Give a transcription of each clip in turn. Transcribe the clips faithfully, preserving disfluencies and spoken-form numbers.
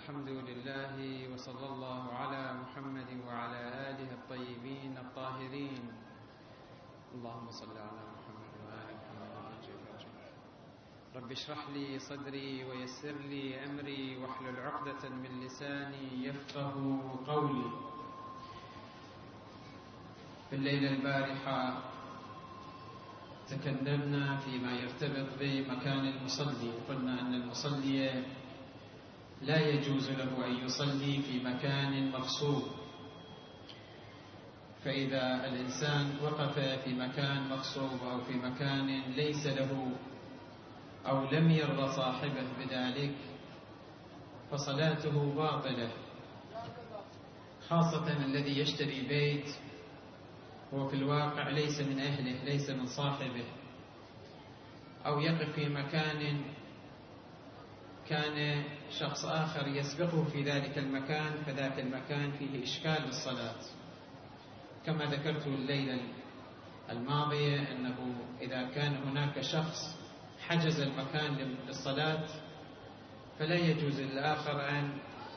الحمد لله وصلى الله على محمد وعلى آله الطيبين الطاهرين. اللهم صل على محمد وآل محمد. رب اشرح لي صدري ويسر لي أمري واحلل عقدة من لساني يفقه قولي. في الليلة البارحة تكلمنا فيما يرتبط بمكان المصلي، قلنا أن المصلي لا يجوز له أن يصلي في مكان مغصوب، فإذا الإنسان وقف في مكان مغصوب أو في مكان ليس له أو لم يرضى صاحبه بذلك فصلاته باطلة، خاصة الذي يشتري بيت هو في الواقع ليس من أهله، ليس من صاحبه، أو يقف في مكان كان شخص آخر يسبقه في ذلك المكان، فذاك المكان فيه إشكال للصلاة. كما ذكرت الليلة الماضية أنه إذا كان هناك شخص حجز المكان للصلاة فلا يجوز للآخر أن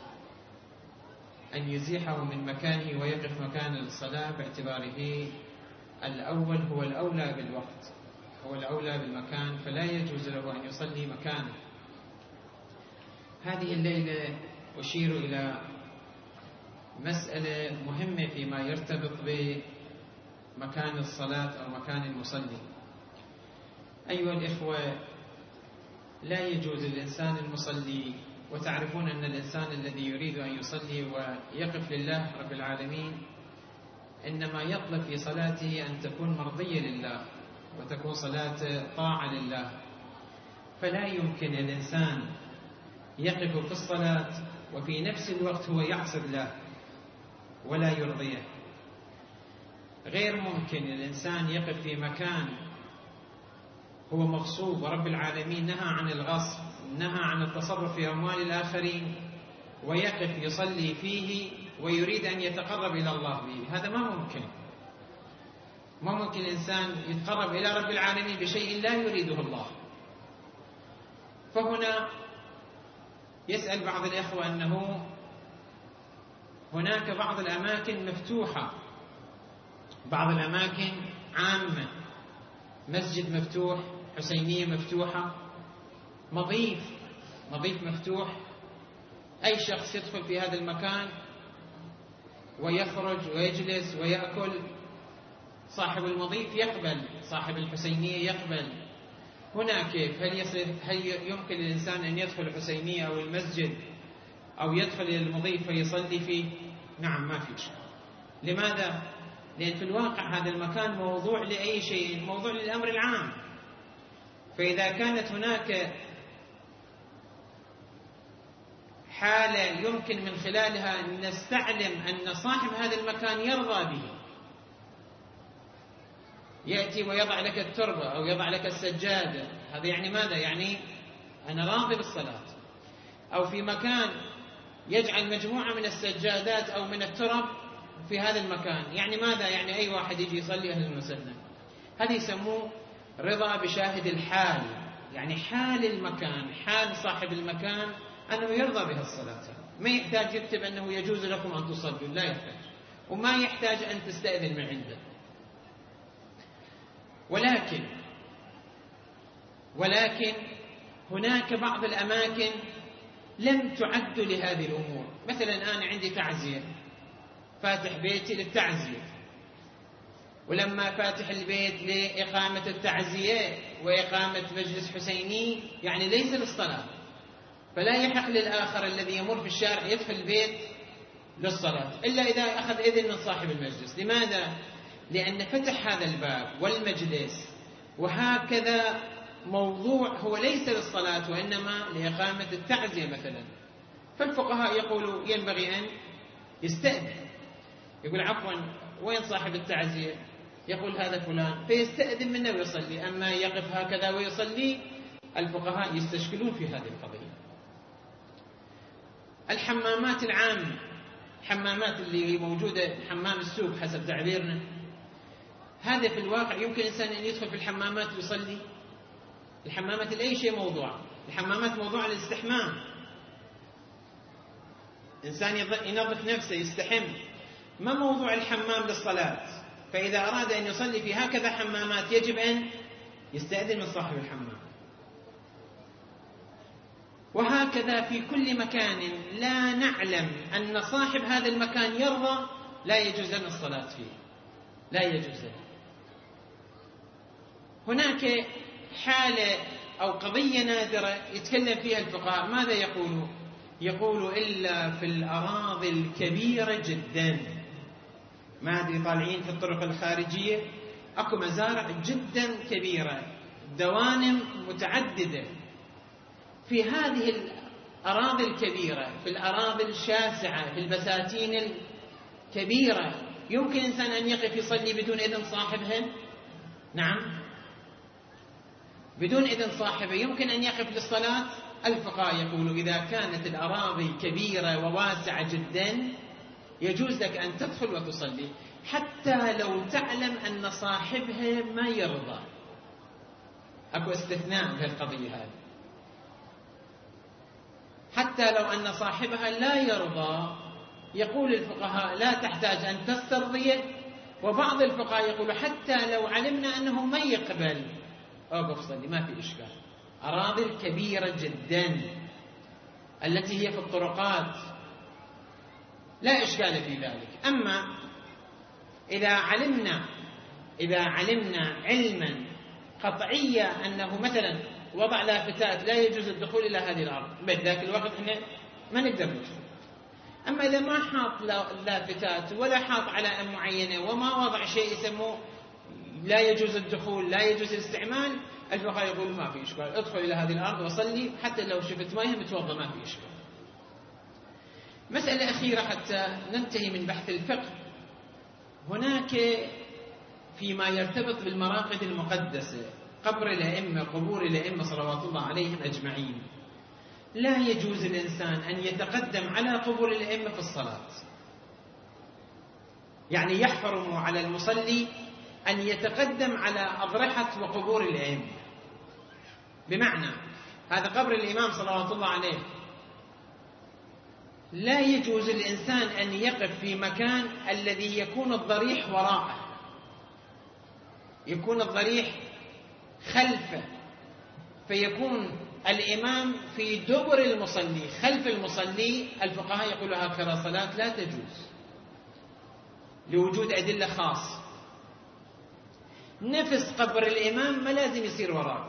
أن يزيحه من مكانه ويقف مكان الصلاة، باعتباره الأول هو الأولى بالوقت، هو الأولى بالمكان، فلا يجوز له أن يصلي مكانه. هذه الليلة أشير إلى مسألة مهمة فيما يرتبط بمكان الصلاة أو مكان المصلي. أيها الإخوة، لا يجوز للإنسان المصلي، وتعرفون أن الإنسان الذي يريد أن يصلي ويقف لله رب العالمين إنما يطلب في صلاته أن تكون مرضية لله وتكون صلاة طاعة لله، فلا يمكن الإنسان يقف في الصلاة وفي نفس الوقت هو يعصي الله ولا يرضيه. غير ممكن الإنسان يقف في مكان هو مغصوب ورب العالمين نهى عن الغصب، نهى عن التصرف في أموال الآخرين، ويقف يصلي فيه ويريد أن يتقرب إلى الله به. هذا ما ممكن. ما ممكن الإنسان يتقرب إلى رب العالمين بشيء لا يريده الله. فهنا يسأل بعض الإخوة أنه هناك بعض الأماكن مفتوحة، بعض الأماكن عامة، مسجد مفتوح، حسينية مفتوحة، مضيف مضيف مفتوح، أي شخص يدخل في هذا المكان ويخرج ويجلس ويأكل، صاحب المضيف يقبل، صاحب الحسينية يقبل. هنا كيف؟ هل يصير هل يمكن للإنسان أن يدخل الحسينية أو المسجد أو يدخل إلى المضيف فيصلي فيه؟ نعم، ما في شيء. لماذا؟ لأن في الواقع هذا المكان موضوع لأي شيء، موضوع للأمر العام. فإذا كانت هناك حالة يمكن من خلالها أن نستعلم أن صاحب هذا المكان يرضى به، يأتي ويضع لك التربة أو يضع لك السجادة، هذا يعني ماذا؟ يعني أنا راضي بالصلاة. أو في مكان يجعل مجموعة من السجادات أو من الترب في هذا المكان، يعني ماذا؟ يعني أي واحد يجي يصلي أهلا وسهلا. هذا يسموه رضا بشاهد الحال، يعني حال المكان، حال صاحب المكان أنه يرضى بها الصلاة. ما يحتاج يكتب أنه يجوز لكم أن تصلوا، لا يحتاج، وما يحتاج أن تستأذن من عنده. ولكن ولكن هناك بعض الأماكن لم تعد لهذه الأمور. مثلا أنا عندي تعزية، فاتح بيتي للتعزية، ولما فاتح البيت لإقامة التعزية وإقامة مجلس حسيني يعني ليس للصلاة، فلا يحق للآخر الذي يمر في الشارع يدخل البيت للصلاة إلا إذا أخذ إذن من صاحب المجلس. لماذا؟ لأن فتح هذا الباب والمجلس وهكذا موضوع هو ليس للصلاة وإنما لإقامة التعزية مثلا. فالفقهاء يقولوا ينبغي أن يستأذن، يقول عفوا وين صاحب التعزية؟ يقول هذا فلان، فيستأذن منه ويصلي. أما يقف هكذا ويصلي، الفقهاء يستشكلون في هذه القضية. الحمامات العامة، حمامات اللي موجودة، حمام السوق حسب تعبيرنا، هذا في الواقع يمكن إنسان أن يدخل في الحمامات ويصلي؟ الحمامات لأي شيء موضوع، الحمامات موضوع للاستحمام، إنسان ينظف نفسه يستحم، ما موضوع الحمام للصلاة، فإذا أراد أن يصلي في هكذا حمامات يجب أن يستأذن من صاحب الحمام. وهكذا في كل مكان لا نعلم أن صاحب هذا المكان يرضى لا يجوز لنا الصلاة فيه، لا يجوز لنا. هناك حالة أو قضية نادرة يتكلم فيها الفقهاء، ماذا يقولوا؟ يقول إلا في الأراضي الكبيرة جدا. ما أدري طالعين في الطرق الخارجية أكو مزارع جدا كبيرة، دوانم متعددة، في هذه الأراضي الكبيرة، في الأراضي الشاسعة، في البساتين الكبيرة، يمكن إنسان أن يقف يصلي بدون إذن صاحبها؟ نعم، بدون إذن صاحبه يمكن أن يقف للصلاة. الفقهاء يقولوا إذا كانت الأراضي كبيرة وواسعة جدا يجوز لك أن تدخل وتصلي، حتى لو تعلم أن صاحبها ما يرضى. أكو استثناء في القضية هذه، حتى لو أن صاحبها لا يرضى، يقول الفقهاء لا تحتاج أن تسترضيه. وبعض الفقهاء يقول حتى لو علمنا أنه ما يقبل أوقف صلي، ما في إشكال. أراضي الكبيرة جدا التي هي في الطرقات لا إشكال في ذلك. أما إذا علمنا إذا علمنا علما قطعيا أنه مثلا وضع لافتات لا يجوز الدخول إلى هذه الأرض، بذاك الوقت إحنا ما نقدر ندخل. أما إذا ما حاط لافتات ولا حاط علامة معينة وما وضع شيء يسموه لا يجوز الدخول، لا يجوز الاستعمال، الفقهاء يقول ما في إشكال، ادخل إلى هذه الأرض وصلي، حتى لو شفت مياه متوضى ما في إشكال. مسألة أخيرة حتى ننتهي من بحث الفقه. هناك فيما يرتبط بالمراقد المقدسة، قبر الأئمة، قبور الأئمة صلوات الله عليهم أجمعين، لا يجوز الإنسان أن يتقدم على قبور الأئمة في الصلاة. يعني يحرم على المصلي أن يتقدم على أضرحة وقبور الأئمة. بمعنى هذا قبر الإمام صلوات الله عليه، لا يجوز الإنسان أن يقف في مكان الذي يكون الضريح وراءه، يكون الضريح خلفه، فيكون الإمام في دبر المصلي خلف المصلي. الفقهاء يقولوا هكذا صلاة لا تجوز لوجود أدلة خاصة. نفس قبر الإمام ما لازم يصير وراك،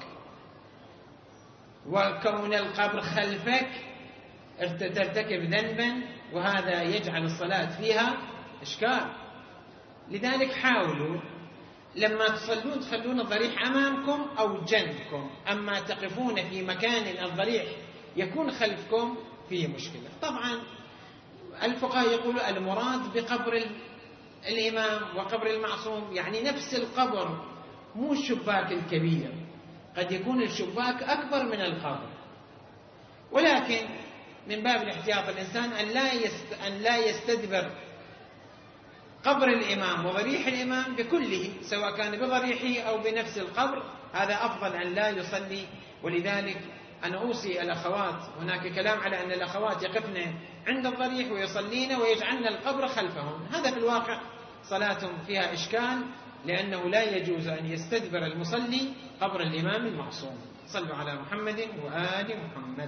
وكون القبر خلفك ترتكب ذنبا، وهذا يجعل الصلاة فيها إشكال. لذلك حاولوا لما تصلون تخلون الضريح أمامكم أو جنبكم، أما تقفون في مكان الضريح يكون خلفكم فيه مشكلة. طبعا الفقهاء يقولوا المراد بقبر الإمام وقبر المعصوم يعني نفس القبر، مو الشباك الكبير، قد يكون الشباك أكبر من القبر، ولكن من باب الاحتياط الإنسان أن لا أن لا يستدبر قبر الإمام وضريح الإمام بكله، سواء كان بضريحه أو بنفس القبر، هذا أفضل أن لا يصلي. ولذلك أنا أوصي الأخوات، هناك كلام على أن الأخوات يقفن عند الضريح ويصلين ويجعلن القبر خلفهم، هذا في الواقع صلاة فيها إشكال، لأنه لا يجوز أن يستدبر المصلي قبر الإمام المعصوم. صلوا على محمد وآل محمد.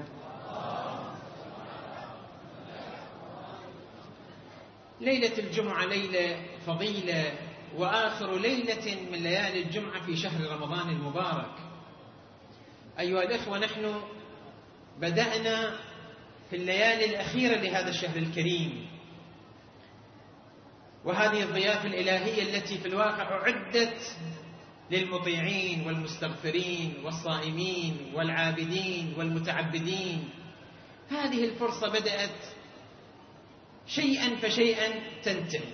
ليلة الجمعة ليلة فضيلة، وآخر ليلة من ليالي الجمعة في شهر رمضان المبارك. أيها الإخوة، نحن بدأنا في الليالي الأخيرة لهذا الشهر الكريم، وهذه الضيافة الإلهية التي في الواقع أعدت للمطيعين والمستغفرين والصائمين والعابدين والمتعبدين. هذه الفرصة بدأت شيئا فشيئا تنتهي،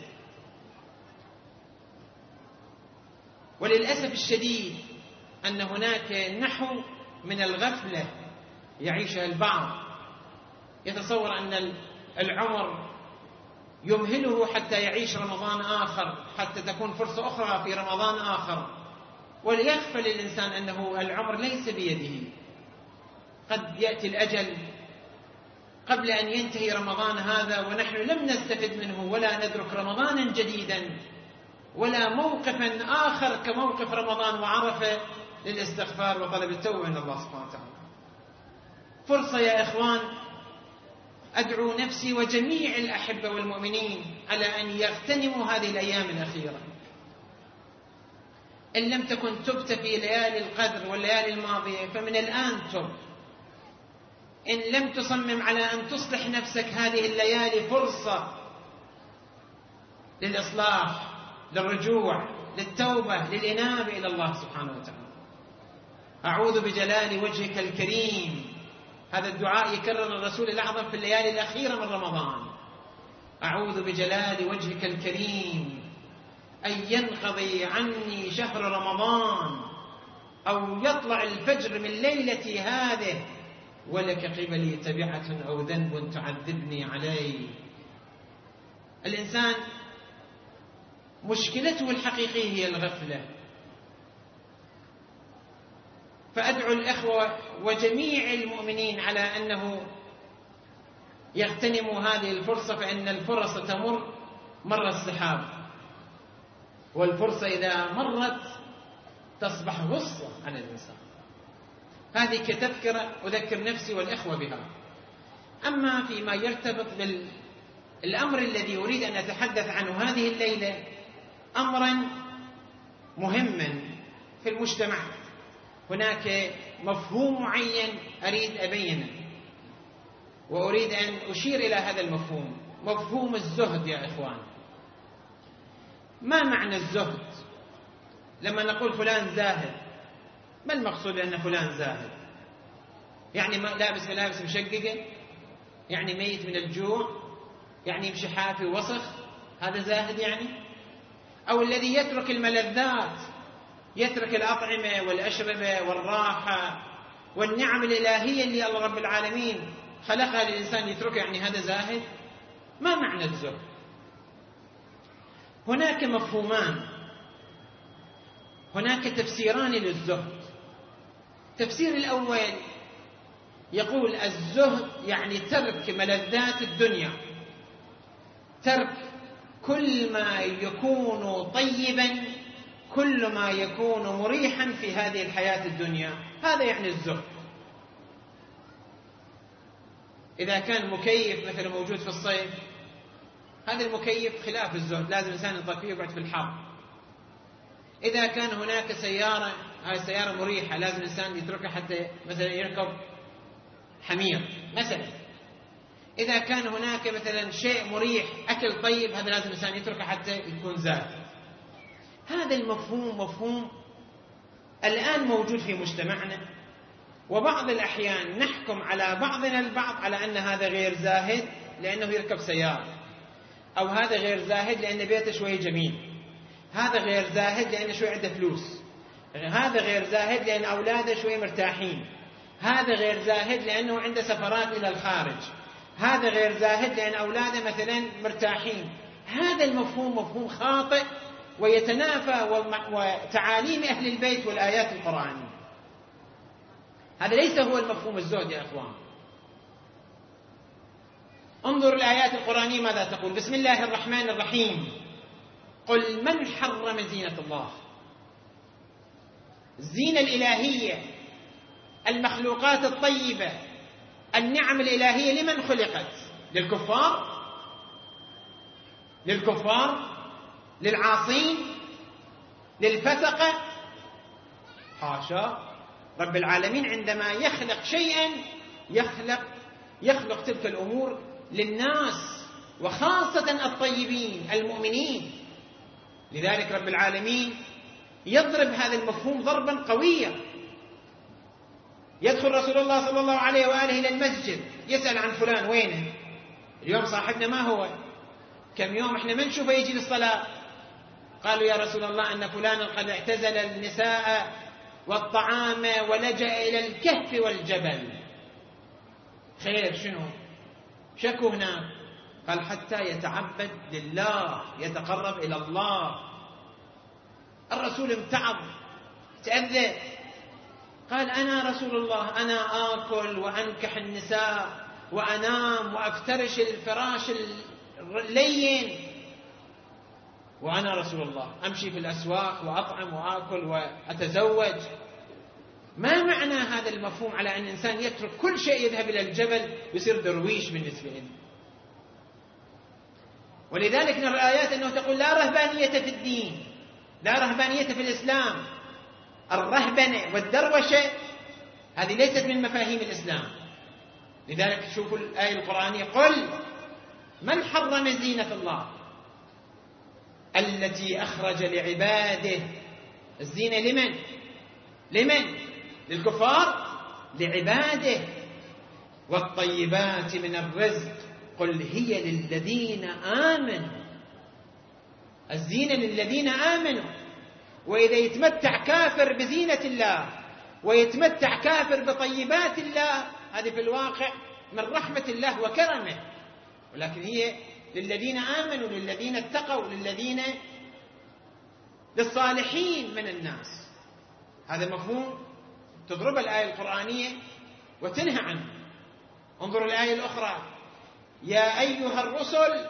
وللأسف الشديد أن هناك نحو من الغفلة يعيشها البعض، يتصور أن العمر يمهله حتى يعيش رمضان آخر، حتى تكون فرصة أخرى في رمضان آخر، وليغفل الإنسان أنه العمر ليس بيده. قد يأتي الأجل قبل أن ينتهي رمضان هذا ونحن لم نستفد منه ولا ندرك رمضانا جديدا ولا موقفا آخر كموقف رمضان وعرفة للاستغفار وطلب التوبة من الله سبحانه وتعالى. فرصة يا إخوان، أدعو نفسي وجميع الأحبة والمؤمنين على أن يغتنموا هذه الأيام الأخيرة. إن لم تكن تبت في ليالي القدر والليالي الماضية فمن الآن تب. إن لم تصمم على أن تصلح نفسك هذه الليالي فرصة للإصلاح، للرجوع، للتوبة، للإنابة إلى الله سبحانه وتعالى. أعوذ بجلال وجهك الكريم، هذا الدعاء يكرر الرسول الأعظم في الليالي الأخيرة من رمضان. أعوذ بجلال وجهك الكريم أن ينقضي عني شهر رمضان أو يطلع الفجر من ليلتي هذه ولك قبلي تبعة أو ذنب تعذبني عليه. الإنسان مشكلته الحقيقية هي الغفلة. فأدعو الإخوة وجميع المؤمنين على أنه يغتنموا هذه الفرصة، فإن الفرص تمر مر السحاب، والفرصة إذا مرت تصبح غصة على الإنسان. هذه كتذكرة أذكر نفسي والإخوة بها. أما فيما يرتبط بالأمر الذي أريد أن أتحدث عنه هذه الليلة، أمرا مهما في المجتمع. هناك مفهوم معين أريد أبينه وأريد أن أشير إلى هذا المفهوم، مفهوم الزهد يا إخوان. ما معنى الزهد؟ لما نقول فلان زاهد، ما المقصود أن فلان زاهد؟ يعني لابس ملابس مشققة؟ يعني ميت من الجوع؟ يعني يمشي حافي وسخ؟ هذا زاهد يعني؟ أو الذي يترك الملذات، يترك الأطعمة والأشربة والراحة والنعم الإلهية اللي الله رب العالمين خلقها للإنسان يتركها، يعني هذا زاهد؟ ما معنى الزهد؟ هناك مفهومان، هناك تفسيران للزهد. التفسير الأول يقول الزهد يعني ترك ملذات الدنيا، ترك كل ما يكون طيبا، كل ما يكون مريحا في هذه الحياة الدنيا، هذا يعني الزهد. إذا كان مكيف مثلا موجود في الصيف، هذا المكيف خلاف الزهد، لازم الإنسان يطفيه ويقعد في الحر. إذا كان هناك سيارة، هذه السيارة مريحة، لازم الإنسان يتركها حتى مثلا يركب حمير مثلا. إذا كان هناك مثلا شيء مريح، أكل طيب، هذا لازم الإنسان يتركه حتى يكون زاهد. هذا المفهوم مفهوم الآن موجود في مجتمعنا، وبعض الأحيان نحكم على بعضنا البعض على أن هذا غير زاهد لأنه يركب سيارة، أو هذا غير زاهد لأن بيته شوي جميل، هذا غير زاهد لأن شوي عنده فلوس، هذا غير زاهد لأن أولاده شوي مرتاحين، هذا غير زاهد لأنه عنده سفرات إلى الخارج، هذا غير زاهد لأن أولاده مثلا مرتاحين. هذا المفهوم مفهوم خاطئ ويتنافى وتعاليم أهل البيت والآيات القرآنية. هذا ليس هو المفهوم الزهد يا أخوان. انظر الآيات القرآنية ماذا تقول. بسم الله الرحمن الرحيم. قل من حرم زينة الله، الزينة الإلهية، المخلوقات الطيبة، النعم الإلهية لمن خلقت؟ للكفار؟ للكفار؟ للعاصين؟ للفسقة؟ حاشا. رب العالمين عندما يخلق شيئا يخلق يخلق تلك الأمور للناس، وخاصة الطيبين المؤمنين. لذلك رب العالمين يضرب هذا المفهوم ضربا قويا. يدخل رسول الله صلى الله عليه وآله إلى المسجد يسأل عن فلان وينه، اليوم صاحبنا ما هو، كم يوم احنا ما نشوفه يجي للصلاة. قالوا يا رسول الله أن فلانا قد اعتزل النساء والطعام ولجأ إلى الكهف والجبل. خير شنو؟ شكو هناك. قال حتى يتعبد لله، يتقرب إلى الله. الرسول امتعض تأذى، قال أنا رسول الله، أنا آكل وأنكح النساء وأنام وأفترش الفراش اللين وأنا رسول الله، أمشي في الأسواق وأطعم وآكل وأتزوج. ما معنى هذا المفهوم على أن الإنسان يترك كل شيء يذهب إلى الجبل ويصير درويش بالنسبة له؟ ولذلك نرى الآيات أنه تقول لا رهبانية في الدين، لا رهبانية في الإسلام. الرهبنة والدروشة هذه ليست من مفاهيم الإسلام. لذلك شوفوا الآية القرآنية: قل من حرم زينة الله التي أخرج لعباده. الزينة لمن؟ لمن؟ للكفار؟ لعباده. والطيبات من الرزق قل هي للذين آمنوا. الزينة للذين آمنوا. وإذا يتمتع كافر بزينة الله ويتمتع كافر بطيبات الله، هذه في الواقع من رحمة الله وكرمه، ولكن هي للذين آمنوا، للذين اتقوا، للذين للصالحين من الناس. هذا مفهوم تضرب الآية القرآنية وتنهى عنه. انظروا الآية الأخرى: يا أيها الرسل.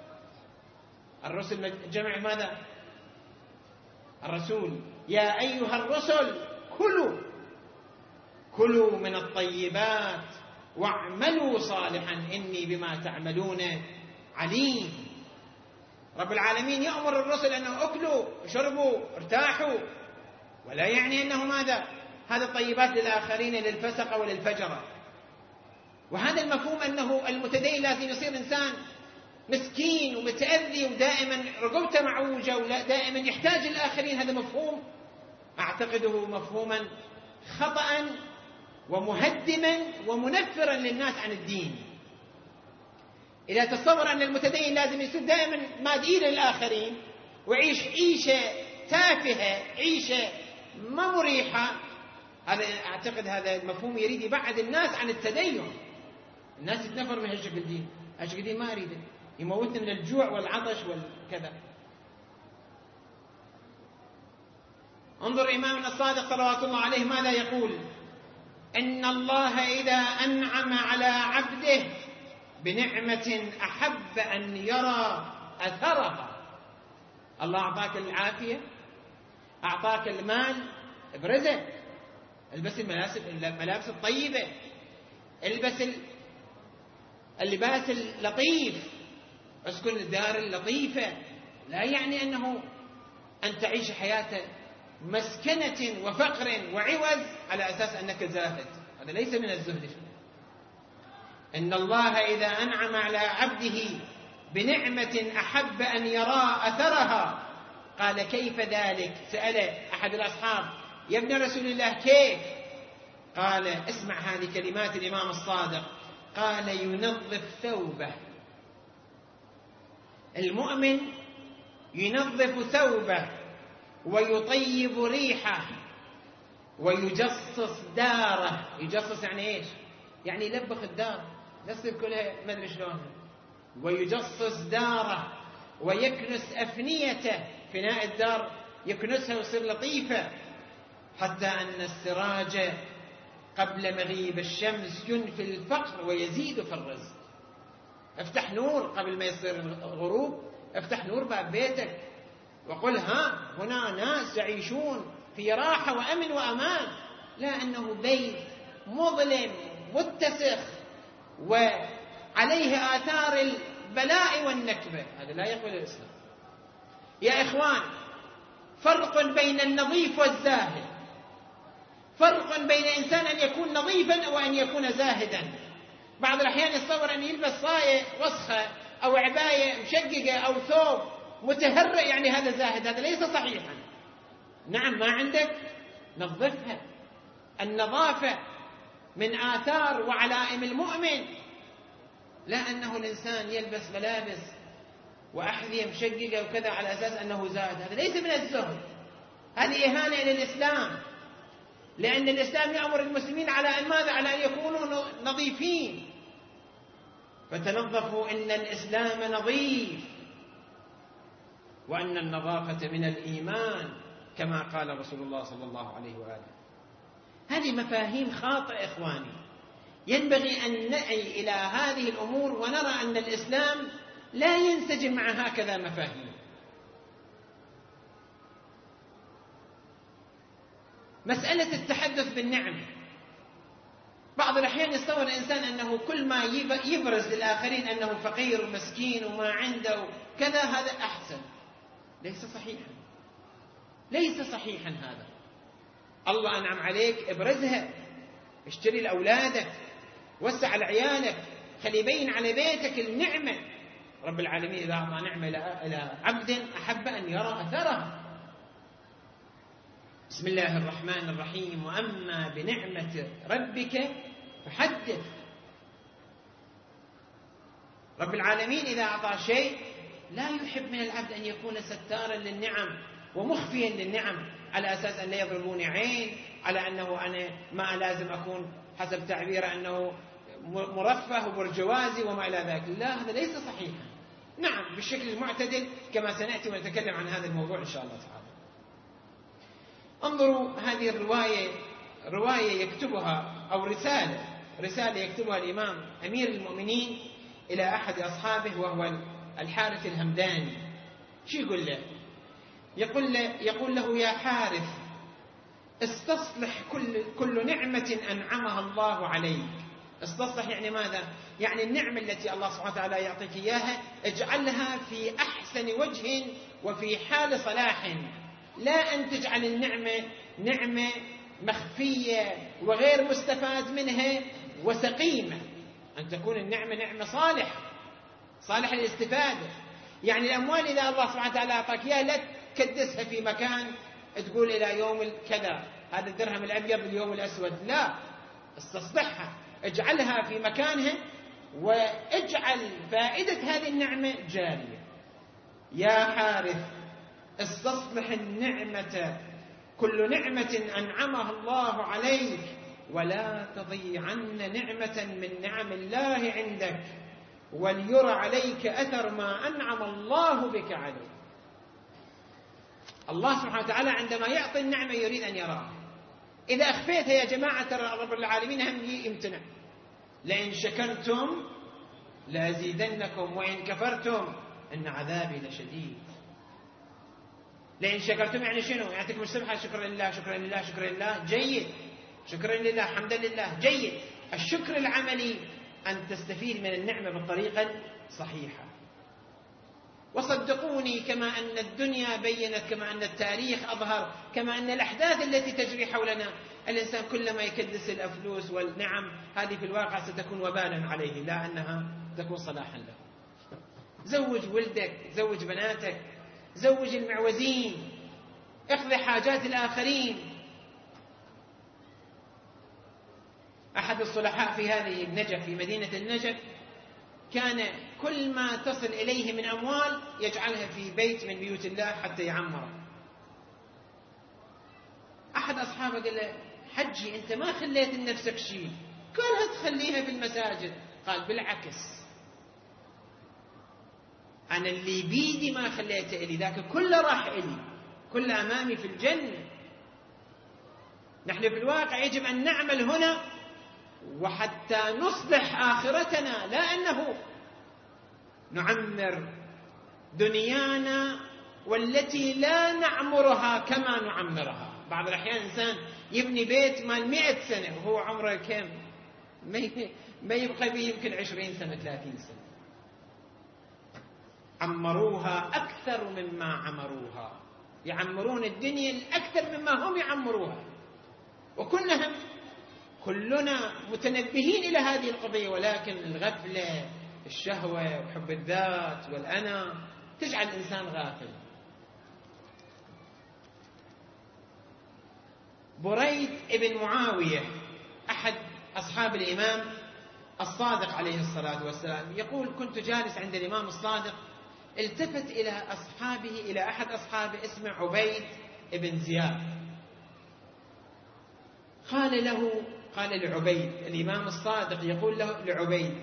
الرسل جمع ماذا؟ الرسول. يا أيها الرسل كلوا كلوا من الطيبات واعملوا صالحا إني بما تعملون عليم. رب العالمين يأمر الرسل أنه أكلوا شربوا ارتاحوا، ولا يعني أنه ماذا؟ هذا الطيبات للآخرين للفسق وللفجرة. وهذا المفهوم أنه المتدين لازم يصير إنسان مسكين ومتأذي ودائما رقبته معوجة ودائما يحتاج الآخرين، هذا مفهوم أعتقده مفهوما خطأ ومهدما ومنفرا للناس عن الدين. إذا تصور أن المتدين لازم يصير دائما مادئ للآخرين ويعيش عيشة تافهة، عيشة ما مريحة، هذا أعتقد هذا المفهوم يريد يبعد الناس عن التدين. الناس يتنفر من هالشكل الدين، هالشكل الدين ما أريده، يموتنا من الجوع والعطش والكذا. انظر إمامنا الصادق صلوات الله عليه ماذا يقول: إن الله إذا أنعم على عبده بنعمة أحب أن يرى أثرها. الله أعطاك العافية، أعطاك المال، ابرزه، البس الملابس الطيبة، البس اللباس اللطيف، اسكن الدار اللطيفة. لا يعني أنه أن تعيش حياة مسكنة وفقر وعوز على أساس أنك زاهد، هذا ليس من الزهد. إن الله إذا أنعم على عبده بنعمة أحب أن يرى أثرها. قال: كيف ذلك؟ سأل أحد الأصحاب: يا ابن رسول الله كيف؟ قال: اسمع هذه كلمات الإمام الصادق، قال: ينظف ثوبه. المؤمن ينظف ثوبه ويطيب ريحه ويجصص داره. يجصص يعني ايش؟ يعني يلبخ الدار، يصير كلها ما ادري شلون. ويجصص داره ويكنس أفنيته، فناء الدار يكنسها ويصير لطيفة، حتى أن السراج قبل مغيب الشمس ينفي الفقر ويزيد في الرزق. افتح نور قبل ما يصير الغروب، افتح نور باب بيتك وقل: ها هنا ناس يعيشون في راحة وأمن وأمان، لا أنه بيت مظلم متسخ وعليه آثار البلاء والنكبة. هذا لا يقبل الإسلام. يا إخوان، فرق بين النظيف والزاهد، فرق بين إنسان أن يكون نظيفا وأن يكون زاهدا. بعض الأحيان يتصور أن يلبس صاية وسخة أو عباية مشققة أو ثوب متهرئ يعني هذا زاهد، هذا ليس صحيحا. نعم، ما عندك نظفها. النظافة من آثار وعلائم المؤمن، لا أنه الإنسان يلبس ملابس وأحذية مشققة وكذا على أساس أنه زاهد، هذا ليس من الزهد، هذه إهانة إلى الإسلام. لأن الإسلام يأمر المسلمين على أن ماذا؟ على أن يكونوا نظيفين. فتنظفوا إن الإسلام نظيف، وأن النظافة من الإيمان كما قال رسول الله صلى الله عليه وآله. هذه مفاهيم خاطئة إخواني، ينبغي أن نعي إلى هذه الأمور ونرى أن الإسلام لا ينسجم مع هكذا مفاهيم. مسألة التحدث بالنعم، بعض الأحيان يتصور الإنسان أنه كل ما يبرز للآخرين أنه فقير ومسكين وما عنده كذا هذا أحسن. ليس صحيحا، ليس صحيحا هذا. الله أنعم عليك، ابرزها، اشتري لأولادك، وسع على عيالك، خلي يبين على بيتك النعمة. رب العالمين إذا أعطى نعمة إلى عبد أحب أن يرى أثرها. بسم الله الرحمن الرحيم: وأما بنعمة ربك فحدث. رب العالمين إذا أعطى شيء لا يحب من العبد أن يكون ستارا للنعم ومخفيا للنعم على أساس أن لا يضربوني عين، على أنه أنا ما لازم أكون حسب تعبيره أنه مرفه وبرجوازي وما إلى ذلك. لا، هذا ليس صحيحا. نعم، بالشكل المعتدل كما سنأتي ونتكلم عن هذا الموضوع إن شاء الله تعالى. انظروا هذه الرواية، رواية يكتبها أو رسالة رسالة يكتبها الإمام أمير المؤمنين إلى أحد أصحابه وهو الحارث الهمداني. شو يقول له؟ يقول له, يقول له يا حارث، استصلح كل, كل نعمة أنعمها الله عليك. استصلح يعني ماذا؟ يعني النعمة التي الله سبحانه وتعالى يعطيك إياها اجعلها في أحسن وجه وفي حال صلاح، لا أن تجعل النعمة نعمة مخفية وغير مستفاد منها وسقيمة، أن تكون النعمة نعمة صالح صالح للاستفادة. يعني الأموال إذا الله سبحانه وتعالى أعطاك إياها لا تكدسها في مكان تقول إلى يوم كذا هذا الدرهم الأبيض اليوم الأسود، لا، استصلحها، اجعلها في مكانها واجعل فائدة هذه النعمة جارية. يا حارث، استصلح النعمة، كل نعمة أنعمها الله عليك، ولا تضيعن نعمة من نعم الله عندك، وليرى عليك أثر ما أنعم الله بك عليه. الله سبحانه وتعالى عندما يعطي النعمة يريد أن يراها. إذا أخفيتها يا جماعة ترى رب العالمين هم يمتنع. لئن شكرتم لأزيدنكم وإن كفرتم إن عذابي لشديد. لئن شكرتم يعني شنو؟ يعني تكمل السبحة شكرا لله شكرا لله شكرا لله، جيد، شكرا لله حمدا لله، جيد. الشكر العملي أن تستفيد من النعمة بالطريقة الصحيحة. وصدقوني كما أن الدنيا بينت، كما أن التاريخ أظهر، كما أن الأحداث التي تجري حولنا، الإنسان كلما يكدس الفلوس والنعم هذه في الواقع ستكون وبالا عليه، لا أنها تكون صلاحا له. زوج ولدك، زوج بناتك، زوج المعوزين، اقضي حاجات الآخرين. أحد الصلحاء في هذه النجف، في مدينة النجف، كان كل ما تصل إليه من أموال يجعلها في بيت من بيوت الله حتى يعمره. أحد أصحابه قال له حجي أنت ما خليت لنفسك شيء، كلها تخليها في المساجد. قال بالعكس، أنا اللي بيدي ما خليته إلي، ذاك كله راح إلي، كله أمامي في الجنة. نحن في الواقع يجب أن نعمل هنا وحتى نصلح آخرتنا، لا أنه نعمر دنيانا والتي لا نعمرها كما نعمرها. بعض الأحيان إنسان يبني بيت مال مئة سنة وهو عمره كم؟ ما يبقى به يمكن عشرين سنة ثلاثين سنة. عمروها أكثر مما عمروها، يعمرون الدنيا الأكثر مما هم يعمروها. وكلهم كلنا متنبهين إلى هذه القضية، ولكن الغفلة، الشهوة وحب الذات والأنا تجعل الإنسان غافل. بريد ابن معاوية أحد أصحاب الإمام الصادق عليه الصلاة والسلام يقول كنت جالس عند الإمام الصادق، التفت إلى أصحابه، إلى أحد أصحابه اسمه عبيد ابن زياد، قال له، قال لعبيد، الإمام الصادق يقول له لعبيد: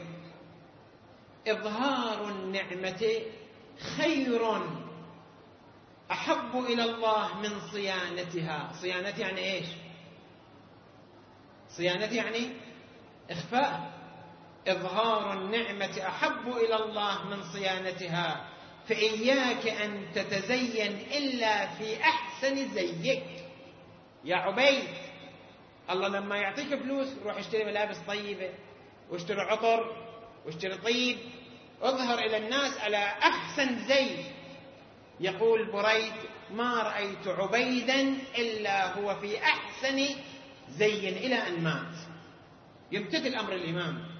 إظهار النعمة خير أحب إلى الله من صيانتها. صيانتها يعني إيش؟ صيانتها يعني إخفاء. إظهار النعمة أحب إلى الله من صيانتها، فإياك أن تتزين إلا في أحسن زيك. يا عبيد، الله لما يعطيك فلوس روح اشتري ملابس طيبة واشتري عطر واشتري طيب، اظهر إلى الناس على أحسن زي. يقول بريد: ما رأيت عبيدا إلا هو في أحسن زي إلى أن مات. يمتثل أمر الإمام.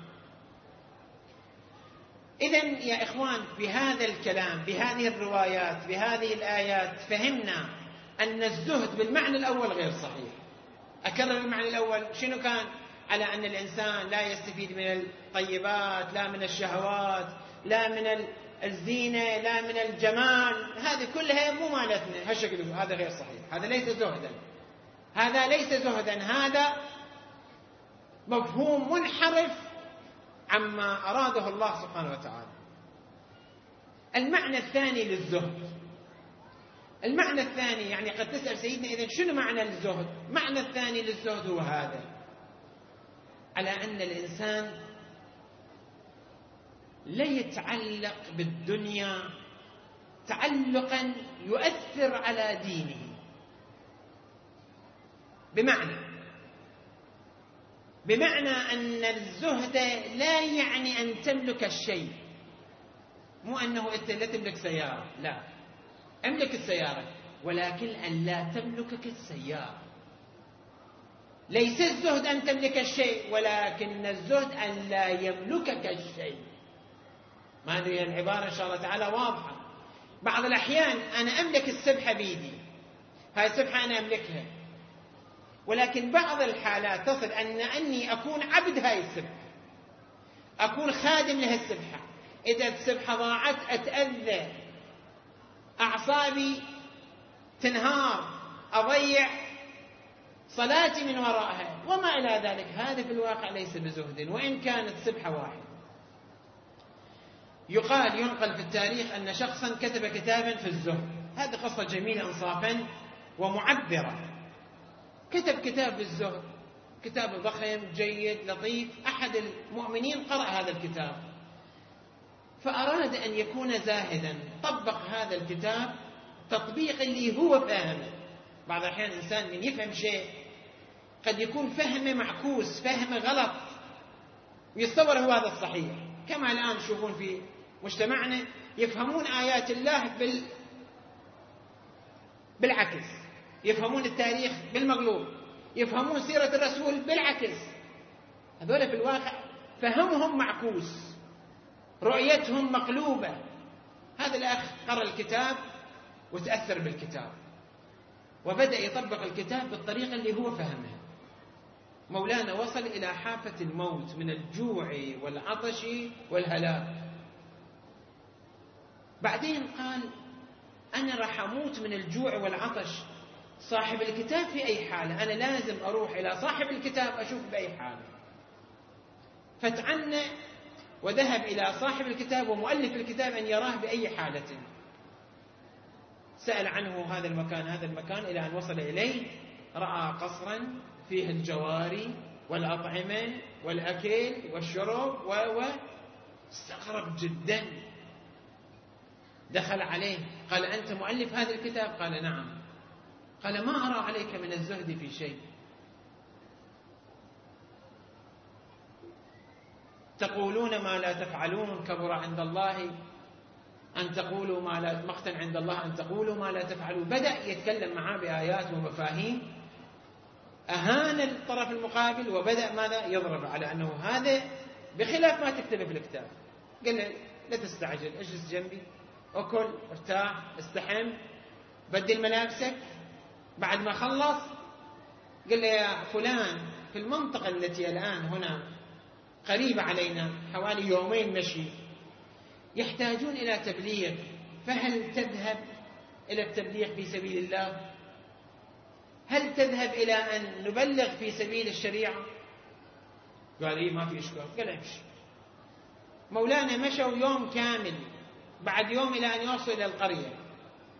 إذن يا إخوان، بهذا الكلام، بهذه الروايات، بهذه الآيات، فهمنا أن الزهد بالمعنى الأول غير صحيح. أكرر المعنى الأول، شنو كان؟ على أن الإنسان لا يستفيد من الطيبات، لا من الشهوات، لا من الزينة، لا من الجمال، هذه كلها مو مالتنا هالشكل. هذا غير صحيح، هذا ليس زهدا، هذا ليس زهدا، هذا مفهوم منحرف عما أراده الله سبحانه وتعالى. المعنى الثاني للزهد، المعنى الثاني، يعني قد تسأل سيدنا إذن شنو معنى الزهد؟ معنى الثاني للزهد هو هذا: على أن الإنسان لا يتعلق بالدنيا تعلقا يؤثر على دينه. بمعنى بمعنى أن الزهد لا يعني أن تملك الشيء، مو أنه أنت لا تملك سيارة، لا، املك السيارة، ولكن أن لا تملكك السيارة. ليس الزهد أن تملك الشيء، ولكن الزهد أن لا يملكك الشيء. ما أدري العبارة إن شاء الله تعالى واضحة. بعض الأحيان أنا أملك السبحة بيدي، هاي السبحة أنا أملكها، ولكن بعض الحالات تصل أن أني أكون عبد هاي السبحة، أكون خادم لها السبحة. إذا السبحة ضاعت أتأذى، أعصابي تنهار، أضيع صلاتي من وراءها وما إلى ذلك. هذا في الواقع ليس بزهد، وإن كانت سبحة واحدة. يقال، ينقل في التاريخ أن شخصا كتب كتابا في الزهد. هذه قصة جميلة إنصافا ومعبرة. كتب كتاب في الزهد، كتاب ضخم جيد لطيف. أحد المؤمنين قرأ هذا الكتاب فأراد أن يكون زاهدا، طبق هذا الكتاب تطبيق اللي هو فاهمه. بعض الأحيان الإنسان من يفهم شيء قد يكون فهمه معكوس، فهمه غلط، ويتصور هو هذا الصحيح. كما الآن تشوفون في مجتمعنا يفهمون آيات الله بال... بالعكس، يفهمون التاريخ بالمقلوب، يفهمون سيرة الرسول بالعكس. هذول في الواقع فهمهم معكوس، رؤيتهم مقلوبة. هذا الأخ قرأ الكتاب وتأثر بالكتاب وبدأ يطبق الكتاب بالطريقة اللي هو فهمها. مولانا وصل إلى حافة الموت من الجوع والعطش والهلاك. بعدين قال: أنا راح أموت من الجوع والعطش، صاحب الكتاب في أي حالة؟ أنا لازم أروح إلى صاحب الكتاب أشوف بأي حالة. فتعنى وذهب إلى صاحب الكتاب ومؤلف الكتاب أن يراه بأي حالة. سأل عنه هذا المكان هذا المكان إلى أن وصل إليه، رأى قصرا فيه الجواري والأطعمة والأكل والشرب و استغرب جدا. دخل عليه قال: أنت مؤلف هذا الكتاب؟ قال: نعم. قال: ما أرى عليك من الزهد في شيء، تقولون ما لا تفعلون، كبر عند الله أن تقولوا ما لا مقتا عند الله أن تقولوا ما لا تفعلون. بدأ يتكلم معاه بآيات ومفاهيم، أهان الطرف المقابل، وبدأ ماذا؟ يضرب على أنه هذا بخلاف ما تكتبه في الكتاب. قال له: لا تستعجل، اجلس جنبي، أكل، ارتاح، استحم، بدل ملابسك. بعد ما خلص قال له: يا فلان، في المنطقة التي الآن هنا قريبة علينا حوالي يومين مشي، يحتاجون إلى تبليغ، فهل تذهب إلى التبليغ في سبيل الله؟ هل تذهب إلى أن نبلغ في سبيل الشريعة؟ قال: إيه، ما في إشكال. قال: امشي. مولانا مشوا يوم كامل، بعد يوم إلى أن يوصل إلى القرية.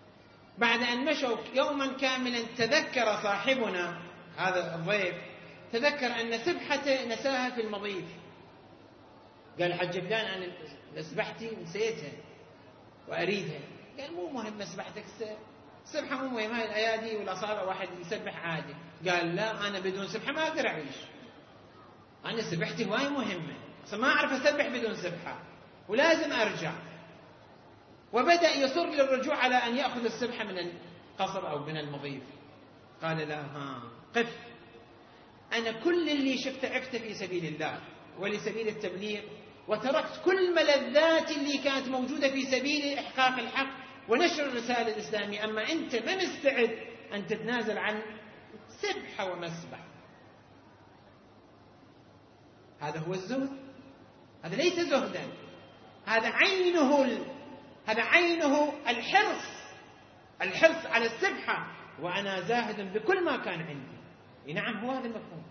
بعد أن مشوا يوما كاملا تذكر صاحبنا هذا الضيف، تذكر أن سبحته نساها في المضيف، قال حج فلان أنا مسبحتي نسيتها وأريدها. قال مو مهم مسبحتك، السبحة مو مهم، هاي الأيادي والأصابع واحد يسبح عادي. قال لا، أنا بدون سبحة ما أقدر أعيش، أنا سبحتي هواي مهمة، ما أعرف أسبح بدون سبحة ولازم أرجع. وبدأ يصر للرجوع على أن يأخذ السبحة من القصر أو من المضيف. قال لا، ها قف، أنا كل اللي شفته عفته في سبيل الله ولسبيل التبليغ، وتركت كل ملذات اللي كانت موجودة في سبيل إحقاق الحق ونشر الرسالة الإسلامية. أما أنت ما مستعد أن تتنازل عن سبحة ومسبح. هذا هو الزهد، هذا ليس زهدا، هذا عينه ال... هذا عينه الحرص، الحرص على السبحة، وأنا زاهد بكل ما كان عندي. نعم، هو هذا المفهوم.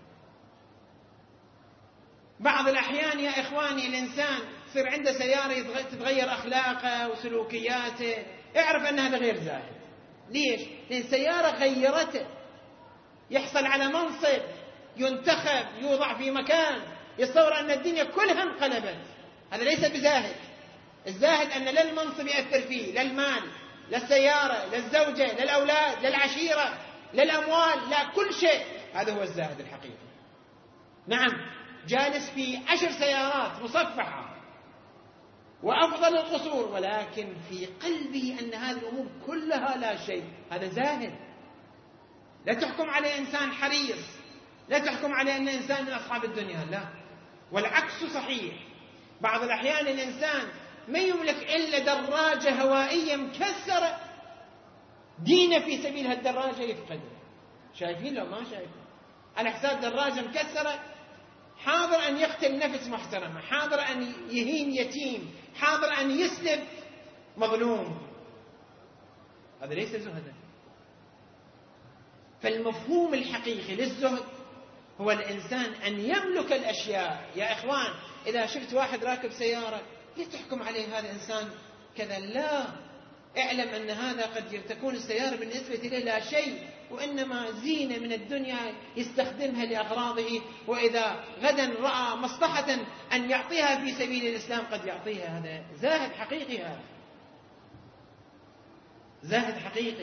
بعض الأحيان يا إخواني الإنسان تصير عنده سيارة تتغير أخلاقه وسلوكياته، اعرف أن هذا غير زاهد. ليش؟ لأن سيارة غيرته، يحصل على منصب، ينتخب، يوضع في مكان، يتصور أن الدنيا كلها انقلبت. هذا ليس بزاهد. الزاهد أن لا المنصب يأثر فيه، لا المال، لا السيارة، لا الزوجة، لا الأولاد، لا العشيرة، لا الأموال، لا كل شيء. هذا هو الزاهد الحقيقي. نعم، جالس في عشر سيارات مصفحة وأفضل القصور، ولكن في قلبه أن هذه الأمور كلها لا شيء. هذا زاهد. لا تحكم عليه إنسان حريص، لا تحكم عليه أن إنسان من أصحاب الدنيا، لا، والعكس صحيح. بعض الأحيان الإنسان ما يملك إلا دراجة هوائية مكسرة، دينه في سبيل هالدراجة يفقدها. شايفين لو ما شايفين؟ على حساب دراجة مكسرة حاضر أن يقتل نفس محترمة، حاضر أن يهين يتيم، حاضر أن يسلب مظلوم. هذا ليس زهدا. فالمفهوم الحقيقي للزهد هو الإنسان أن يملك الأشياء. يا إخوان، إذا شفت واحد راكب سيارة لا تحكم عليه هذا إنسان كذا، لا، اعلم أن هذا قد تكون السيارة بالنسبة له لا شيء، وإنما زينة من الدنيا يستخدمها لأغراضه، وإذا غدا رأى مصلحة أن يعطيها في سبيل الإسلام قد يعطيها. هذا زاهد حقيقي، هذا زاهد حقيقي.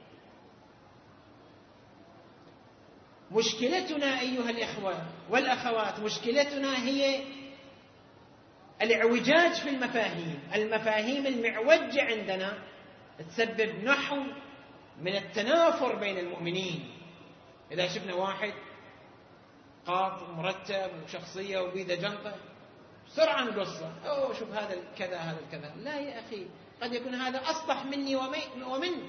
مشكلتنا أيها الإخوة والأخوات، مشكلتنا هي الاعوجاج في المفاهيم. المفاهيم المعوجة عندنا تسبب نحو من التنافر بين المؤمنين. إذا شفنا واحد قاط مرتب وشخصية وبيده جنطة بسرعة نقصه، أوه شوف هذا كذا هذا الكذا. لا يا أخي، قد يكون هذا أصلح مني ومنك.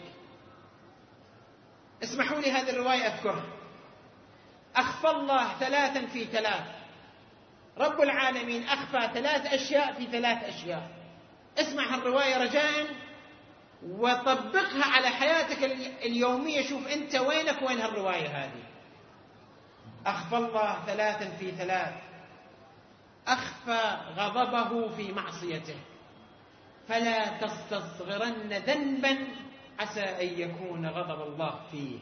اسمحوا لي هذه الرواية أذكرها. أخفى الله ثلاثا في ثلاث. رب العالمين أخفى ثلاث أشياء في ثلاث أشياء. اسمع الرواية رجاء وطبقها على حياتك اليومية، شوف أنت وينك وين هالرواية هذه. أخفى الله ثلاثا في ثلاث. أخفى غضبه في معصيته، فلا تستصغرن ذنبا عسى أن يكون غضب الله فيه.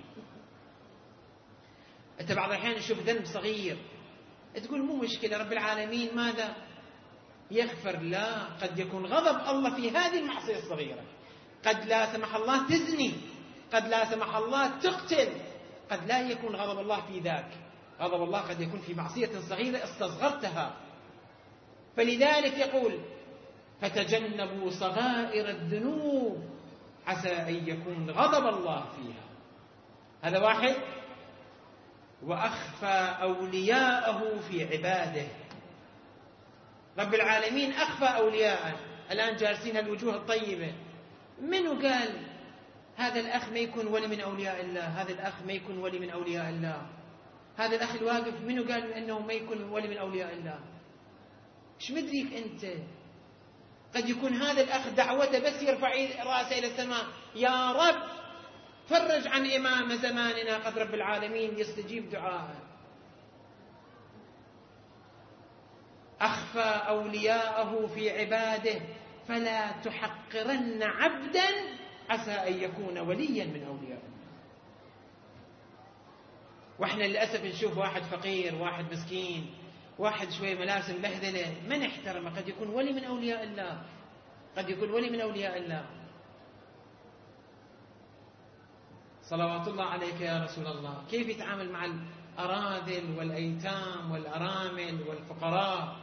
أنت بعض الأحيان تشوف ذنب صغير تقول مو مشكلة، رب العالمين ماذا يغفر؟ لا، قد يكون غضب الله في هذه المعصية الصغيرة. قد لا سمح الله تزني، قد لا سمح الله تقتل، قد لا يكون غضب الله في ذاك. غضب الله قد يكون في معصية صغيرة استصغرتها. فلذلك يقول فتجنبوا صغائر الذنوب عسى أن يكون غضب الله فيها. هذا واحد. وأخفى أولياءه في عباده. رب العالمين أخفى أولياءه. الآن جالسين الوجوه الطيبة، منو قال هذا الأخ ما يكون ولي من أولياء الله، هذا الأخ ما يكون ولي من أولياء الله، هذا الأخ الواقف منو قال أنه ما يكون ولي من أولياء الله؟ إيش مدريك أنت؟ قد يكون هذا الأخ دعوته بس يرفع رأسه إلى السماء، يا رب فرج عن إمام زماننا، قد رب العالمين يستجيب دعاءه. أخفى أولياءه في عباده فلا تحقرن عبدا عسى أن يكون وليا من أولياء الله. وإحنا للأسف نشوف واحد فقير، واحد مسكين، واحد شوي ملاسم بهذلة، من احترمه قد يكون ولي من أولياء الله، قد يكون ولي من أولياء الله. صلوات الله عليك يا رسول الله. كيف يتعامل مع الأراذل والأيتام والأرامل والفقراء؟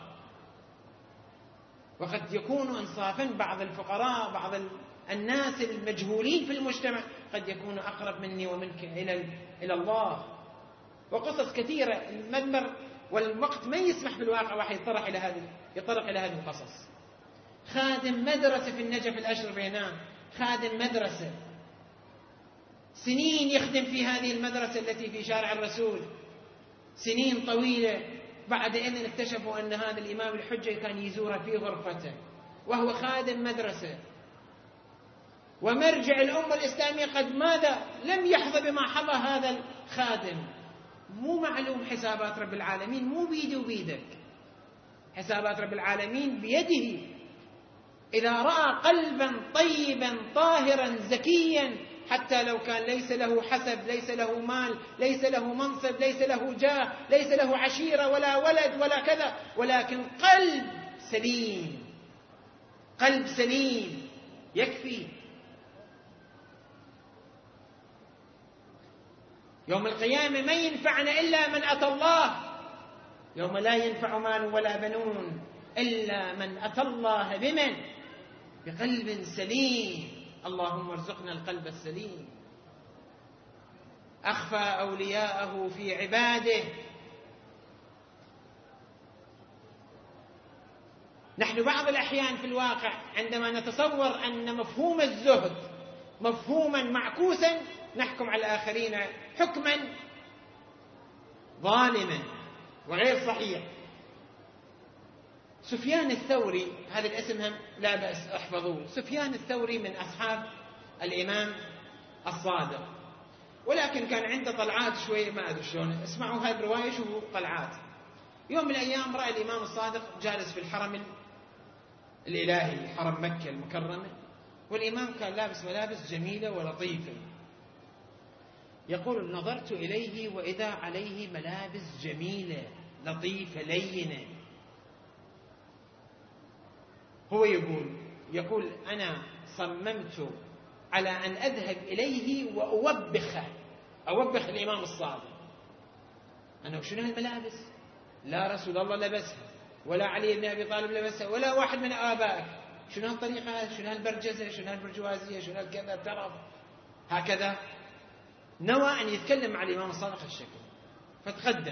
وقد يكون إنصافا بعض الفقراء، بعض الناس المجهولين في المجتمع قد يكون أقرب مني ومنك إلى إلى الله. وقصص كثيرة، المنبر والوقت ما يسمح في الواقع واحد يطرح إلى هذه يطرق إلى هذه القصص. خادم مدرسة في النجف الأشرف هنا، خادم مدرسة سنين يخدم في هذه المدرسة التي في شارع الرسول، سنين طويلة. بعد إذن اكتشفوا أن هذا الإمام الحجة كان يزوره في غرفته وهو خادم مدرسة، ومرجع الأمة الإسلامية قد ماذا لم يحظى بما حظى هذا الخادم. مو معلوم حسابات رب العالمين، مو بيدي وبيدك، حسابات رب العالمين بيده. إذا رأى قلبا طيبا طاهرا زكيا، حتى لو كان ليس له حسب، ليس له مال، ليس له منصب، ليس له جاه، ليس له عشيرة ولا ولد ولا كذا، ولكن قلب سليم، قلب سليم يكفي. يوم القيامة ما ينفعنا إلا من أتى الله، يوم لا ينفع مال ولا بنون إلا من أتى الله بمن؟ بقلب سليم. اللهم ارزقنا القلب السليم. أخفى أولياءه في عباده. نحن بعض الأحيان في الواقع عندما نتصور أن مفهوم الزهد مفهوما معكوسا نحكم على الآخرين حكما ظالما وغير صحيح. سفيان الثوري، هذا الاسم هم لا بأس احفظوه، سفيان الثوري من أصحاب الإمام الصادق، ولكن كان عنده طلعات شوية ما أدري شلون. اسمعوا هذه الرواية، شوفوا طلعات. يوم من الأيام رأى الإمام الصادق جالس في الحرم الإلهي، حرم مكة المكرمة، والإمام كان لابس ملابس جميلة ولطيفة. يقول نظرت إليه وإذا عليه ملابس جميلة لطيفة لينة. هو يقول يقول أنا صممت على أن أذهب إليه وأوبخه، أوبخ الإمام الصادق. أنا شنو هالملابس؟ لا رسول الله لبسها، ولا علي بن أبي طالب لبسها، ولا واحد من آبائك. شنو هالطريقة هذه؟ شنو هالبرجزة؟ شنو هالبرجوازية؟ شنو هالكذا ترف؟ هكذا نوى أن يتكلم مع الإمام الصادق الشكل. فتقدم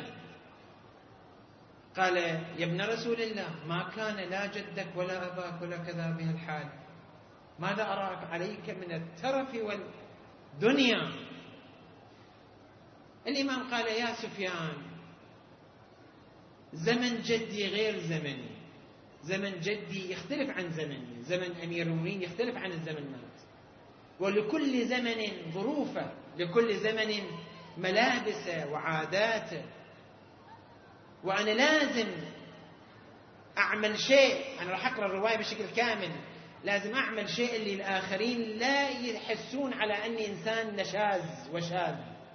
قال يا ابن رسول الله، ما كان لا جدك ولا أباك ولا كذا بهالحال، ماذا أراك عليك من الترف والدنيا؟ الإمام قال يا سفيان، زمن جدي غير زمني، زمن جدي يختلف عن زمني، زمن أمير المؤمنين يختلف عن الزمن مات، ولكل زمن ظروفه، لكل زمن ملابسه وعاداته، وأنا لازم أعمل شيء. أنا راح أقرأ الرواية بشكل كامل. لازم أعمل شيء اللي الآخرين لا يحسون على أني إنسان نشاز وشاذ.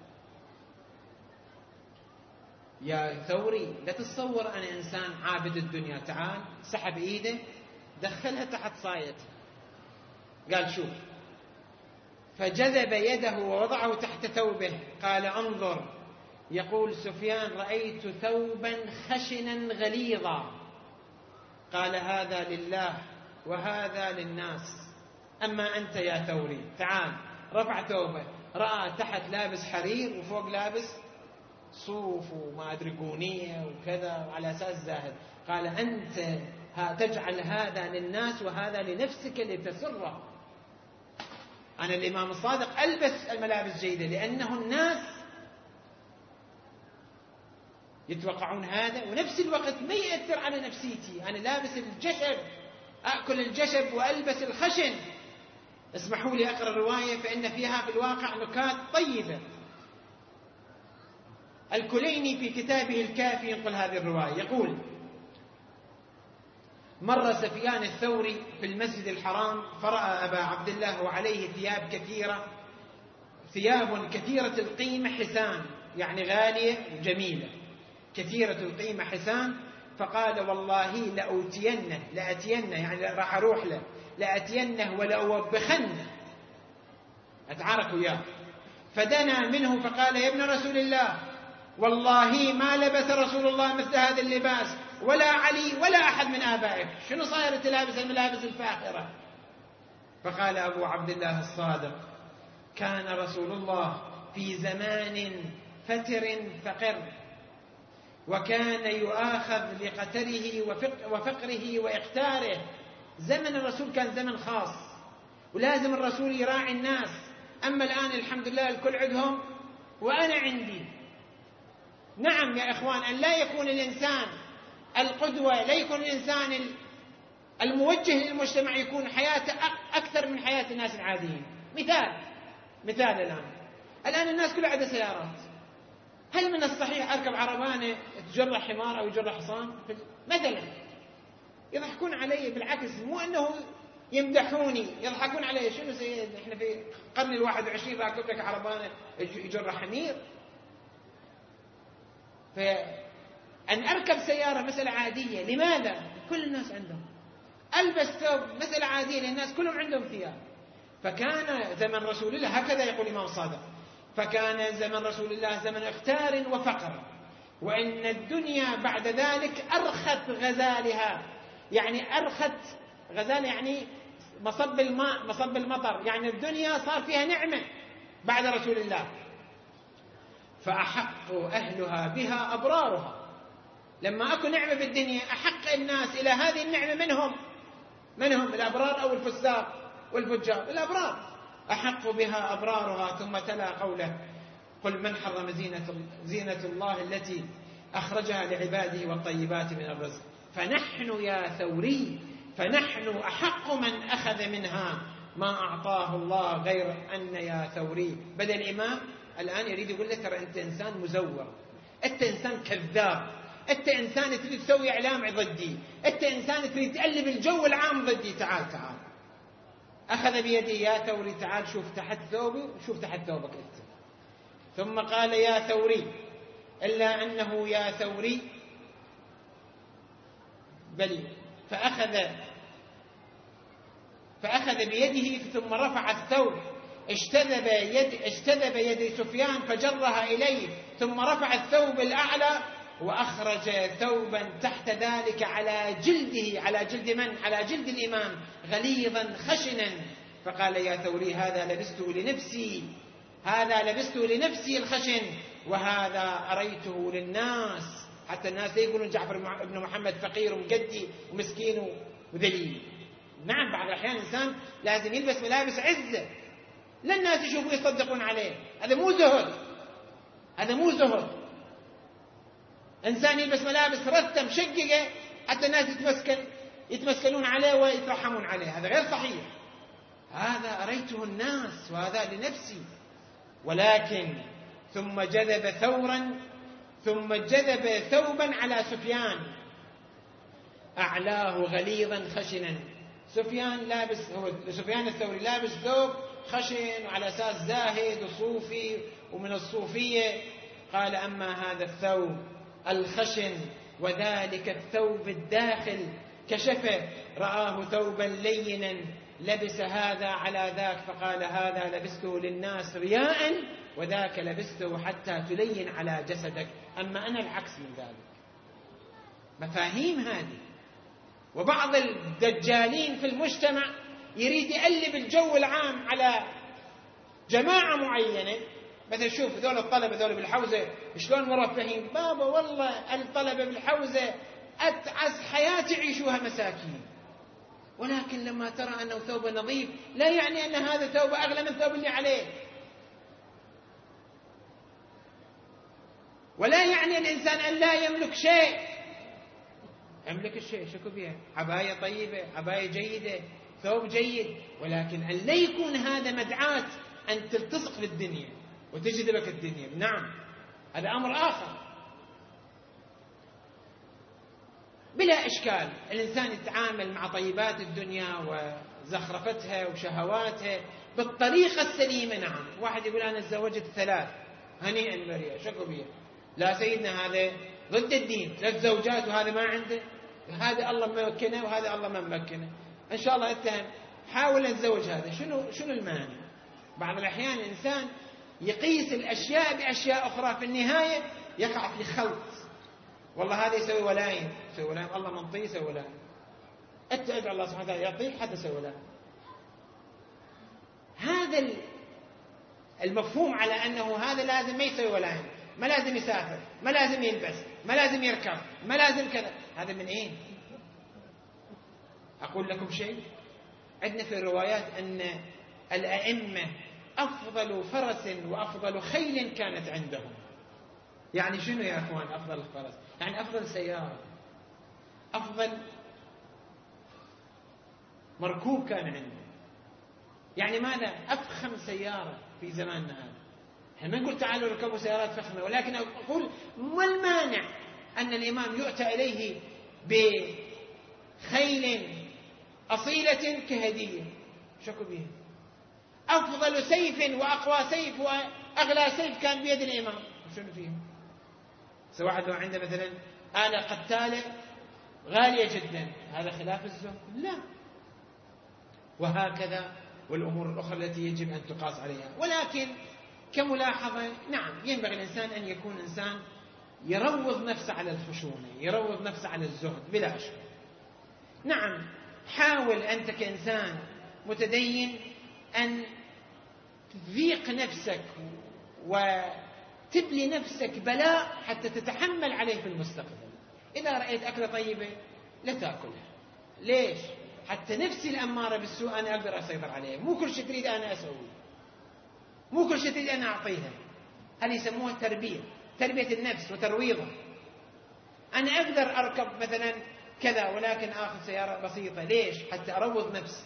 يا ثوري، لا تتصور أنا إنسان عابد الدنيا. تعال. سحب إيده دخلها تحت صايته، قال شوف، فجذب يده ووضعه تحت ثوبه. قال انظر. يقول سفيان رأيت ثوبا خشنا غليظا. قال هذا لله وهذا للناس، أما أنت يا ثوري تعال. رفع ثوبه، رأى تحت لابس حرير وفوق لابس صوف وما أدري قونية وكذا، وعلى أساس زاهد. قال أنت تجعل هذا للناس وهذا لنفسك لتسره. أنا الإمام الصادق ألبس الملابس جيدة لأنه الناس يتوقعون هذا، ونفس الوقت ما يأثر على نفسيتي. أنا لابس الجشب، أأكل الجشب وألبس الخشن. اسمحوا لي أقرأ الرواية فإن فيها في الواقع نكات طيبة. الكليني في كتابه الكافي ينقل هذه الرواية، يقول مر سفيان الثوري في المسجد الحرام فرأى أبا عبد الله وعليه ثياب كثيرة، ثياب كثيرة القيمة حسان يعني غالية جميلة كثيرة القيمة حسان، فقال والله لأوتينه لأتينه يعني راح أروح له لأتينه ولأوبخنه، أتعارك وياه. فدنا منه فقال يا ابن رسول الله والله ما لبس رسول الله مثل هذا اللباس ولا علي ولا أحد من آبائك، شنو صاير تلابس الملابس الفاخرة؟ فقال أبو عبد الله الصادق كان رسول الله في زمان فتر فقر، وكان يؤاخذ لقتره وفقره وإقتاره. زمن الرسول كان زمن خاص ولازم الرسول يراعي الناس. أما الآن الحمد لله الكل عندهم وأنا عندي. نعم يا إخوان، أن لا يكون الإنسان القدوة، لا يكون الإنسان الموجه للمجتمع، يكون حياته أكثر من حياة الناس العاديين. مثال مثال الآن الآن الناس كلها عندها سيارات، هل من الصحيح أركب عربانة تجرى حمار أو يجرى حصان مثلا؟ يضحكون علي، بالعكس مو أنه يمدحوني، يضحكون علي. شنو سيد إحنا في القرن الواحد والعشرين راكب لك عربانة يجرى حمير؟ فأن أركب سيارة مسألة عادية. لماذا؟ كل الناس عندهم. ألبس ثوب مسألة عادية لأن الناس كلهم عندهم ثياب. فكان زمن رسول الله هكذا يقول الإمام صادق، فكان زمن رسول الله زمن اختار وفقر، وإن الدنيا بعد ذلك أرخت غزالها، يعني أرخت غزال يعني مصب الماء مصب المطر، يعني الدنيا صار فيها نعمة بعد رسول الله. فأحق أهلها بها أبرارها. لما أكو نعمة في الدنيا أحق الناس إلى هذه النعمة منهم منهم الأبرار أو الفساق والفجار. الأبرار أحق بها أبرارها. ثم تلا قوله قل من حرم زينة, زينة الله التي أخرجها لعباده والطيبات من الرزق. فنحن يا ثوري فنحن أحق من أخذ منها ما أعطاه الله، غير أن يا ثوري. بدأ الإمام الآن يريد يقول لك ترى أنت إنسان مزور، أنت إنسان كذاب، أنت إنسان تريد تسوي إعلام ضدي، أنت إنسان تريد تقلب الجو العام ضدي. تعال تعال. أخذ بيدي يا ثوري تعال شوف تحت ثوبي شوف تحت ثوبك أنت. ثم قال يا ثوري، إلا أنه يا ثوري بل فأخذ فأخذ بيده ثم رفع الثوب، اجتذب يد اجتذب يد سفيان فجرها إليه، ثم رفع الثوب الأعلى وأخرج ثوبا تحت ذلك على جلده، على جلد من؟ على جلد الإمام، غليظا خشنا. فقال يا ثوري هذا لبسته لنفسي، هذا لبسته لنفسي الخشن، وهذا أريته للناس، حتى الناس يقولون جعفر بن محمد فقير ومقدي ومسكين وذليل. نعم بعض الأحيان الإنسان لازم يلبس ملابس عزة لا الناس يشوفوا يصدقون عليه. هذا مو زهد، هذا مو زهد. إنسان يلبس ملابس رثة مشققة حتى الناس يتمسكن يتمسكنون عليه ويترحمون عليه، هذا غير صحيح. هذا أريته الناس وهذا لنفسي. ولكن ثم جذب ثورا ثم جذب ثوبا على سفيان أعلاه غليظا خشنا. سفيان لابس، هو سفيان الثوري لابس ثوب خشن وعلى أساس زاهد وصوفي ومن الصوفية. قال أما هذا الثوب الخشن وذلك الثوب الداخل كشفه، رآه ثوبا لينا لبس هذا على ذاك، فقال هذا لبسته للناس رياء وذاك لبسته حتى تلين على جسدك، أما أنا العكس من ذلك. مفاهيم هذه. وبعض الدجالين في المجتمع يريد يقلب الجو العام على جماعة معينة. مثل شوف ذول الطلبة ذول بالحوزة شلون مرفهين. بابا والله الطلبة بالحوزة أتعس حياة يعيشوها مساكين، ولكن لما ترى أنه ثوب نظيف لا يعني أن هذا ثوب أغلى من ثوب اللي عليه، ولا يعني الإنسان أن لا يملك شيء. يملك الشيء شكو بها، عباية طيبة، عباية جيدة، ثوب جيد، ولكن أن لا يكون هذا مدعاة أن تلتصق بالدنيا وتجذبك الدنيا. نعم هذا أمر آخر. بلا إشكال الإنسان يتعامل مع طيبات الدنيا وزخرفتها وشهواتها بالطريقة السليمة. نعم واحد يقول أنا تزوجت ثلاث، هنيئا مريئا، شكو بيه. لا سيدنا هذا ضد الدين، ثلاث زوجات وهذا ما عنده، هذا الله ممكنه وهذا الله ما ممكنه، ان شاء الله اتهم حاول اتزوج هذا. شنو شنو المانع؟ بعض الاحيان الانسان يقيس الاشياء باشياء اخرى، في النهايه يقع في خلط. والله هذا يسوي ولايم، يسوي ولايم، الله منطي يسوي ولايم. انت ادعو الله سبحانه وتعالى يعطيك حتى يسوي ولايم. هذا المفهوم على انه هذا لازم ما يسوي ولايم، ما لازم يسافر، ما لازم يلبس، ما لازم يركب، ما لازم كذا، هذا من اين؟ اقول لكم شيء، عندنا في الروايات ان الائمه افضل فرس وافضل خيل كانت عندهم. يعني شنو يا اخوان افضل الفرس؟ يعني افضل سياره، افضل مركوب كان عنده. يعني ماذا؟ افخم سياره في زماننا هذا. احنا ما نقول تعالوا ركبوا سيارات فخمه، ولكن اقول ما المانع ان الامام يؤتى اليه بخيل اصيله كهديه، شكو به. افضل سيف واقوى سيف واغلى سيف كان بيد الامام، شنو فيه؟ سواء واحد لو عنده مثلا آلة قتالة غالية جدا، هذا خلاف الزهد؟ لا. وهكذا والأمور الأخرى التي يجب أن تقاس عليها. ولكن كملاحظة، نعم ينبغي الإنسان أن يكون إنسان يروض نفسه على الخشونة، يروض نفسه على الزهد بلا شك. نعم حاول أنت كإنسان متدين أن تذيق نفسك وتبلي نفسك بلاء حتى تتحمل عليه في المستقبل. إذا رأيت أكلة طيبة لا تأكلها. ليش؟ حتى نفسي الأمارة بالسوء أنا أقدر أسيطر عليها. مو كل شيء تريد أنا أسوي، مو كل شيء تريد أنا أعطيها. هذه يسموها تربية، تربية النفس وترويضها. أنا أقدر أركب مثلا كذا ولكن آخذ سيارة بسيطة. ليش؟ حتى أروض نفسي.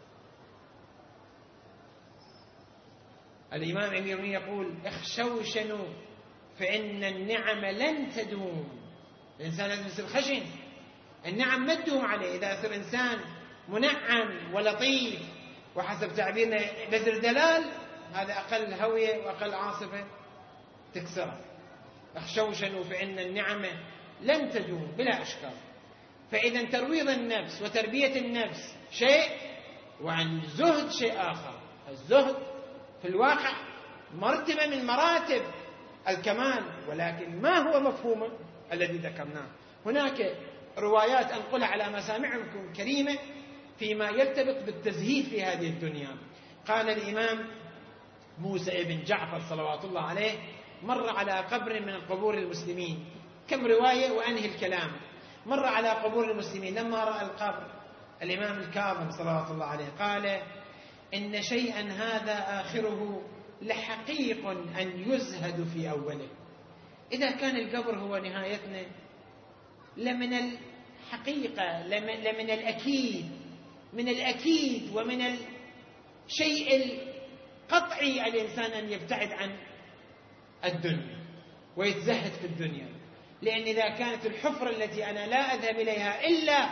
الإمام أمير المؤمنين يقول اخشوشنوا فإن النعم لن تدوم. الإنسان لازم يصير خشن، النعم ما تدوم عليه. إذا يصير إنسان منعم ولطيف وحسب تعبيرنا بذر دلال، هذا أقل هوية وأقل عاصفة تكسره. اخشوشنوا فإن النعم لن تدوم بلا أشكال. فإذا ترويض النفس وتربية النفس شيء، وعن زهد شيء آخر. الزهد في الواقع مرتبة من مراتب الكمال، ولكن ما هو مفهومه الذي ذكرناه؟ هناك روايات أنقلها على مسامعكم كريمة فيما يرتبط بالتزهيد في هذه الدنيا. قال الإمام موسى ابن جعفر صلوات الله عليه مر على قبر من قبور المسلمين. كم رواية وأنهي الكلام. مر على قبور المسلمين، لما رأى القبر الإمام الكاظم صلوات الله عليه قال إن شيئا هذا آخره لحقيق أن يزهد في أوله. إذا كان القبر هو نهايتنا لمن الحقيقة، لمن الأكيد، من الأكيد ومن الشيء القطعي الإنسان أن يبتعد عن الدنيا ويتزهد في الدنيا. لأن إذا كانت الحفرة التي أنا لا أذهب إليها إلا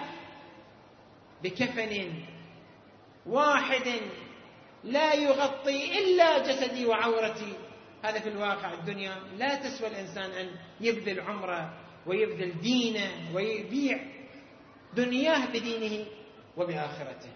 بكفن واحد لا يغطي إلا جسدي وعورتي، هذا في الواقع الدنيا لا تسوى الإنسان أن يبذل عمره ويبذل دينه ويبيع دنياه بدينه وبآخرته.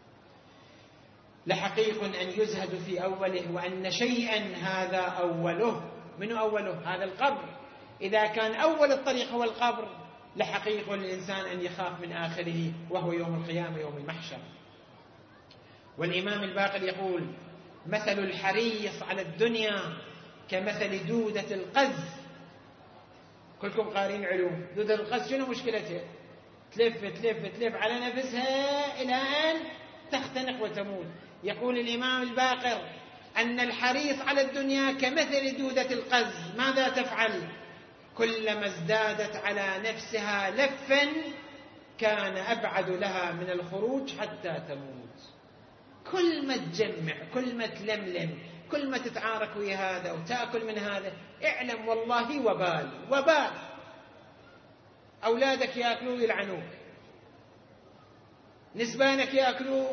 لحقيق أن يزهد في أوله وأن شيئا هذا أوله. من أوله؟ هذا القبر. إذا كان أول الطريق هو القبر لحقيق للإنسان أن يخاف من آخره وهو يوم القيامة، يوم المحشر. والإمام الباقر يقول مثل الحريص على الدنيا كمثل دودة القز. كلكم قارين علوم. دودة القز شنو مشكلتها؟ تلف تلف تلف على نفسها إلى أن تختنق وتموت. يقول الإمام الباقر أن الحريص على الدنيا كمثل دودة القز. ماذا تفعل؟ كلما ازدادت على نفسها لفا كان أبعد لها من الخروج حتى تموت. كل ما تجمع، كل ما تلملم، كل ما تتعارك ويا هذا وتأكل من هذا، اعلم والله وبال وبال. أولادك يأكلوا ويلعنوك، نسبانك يأكلوا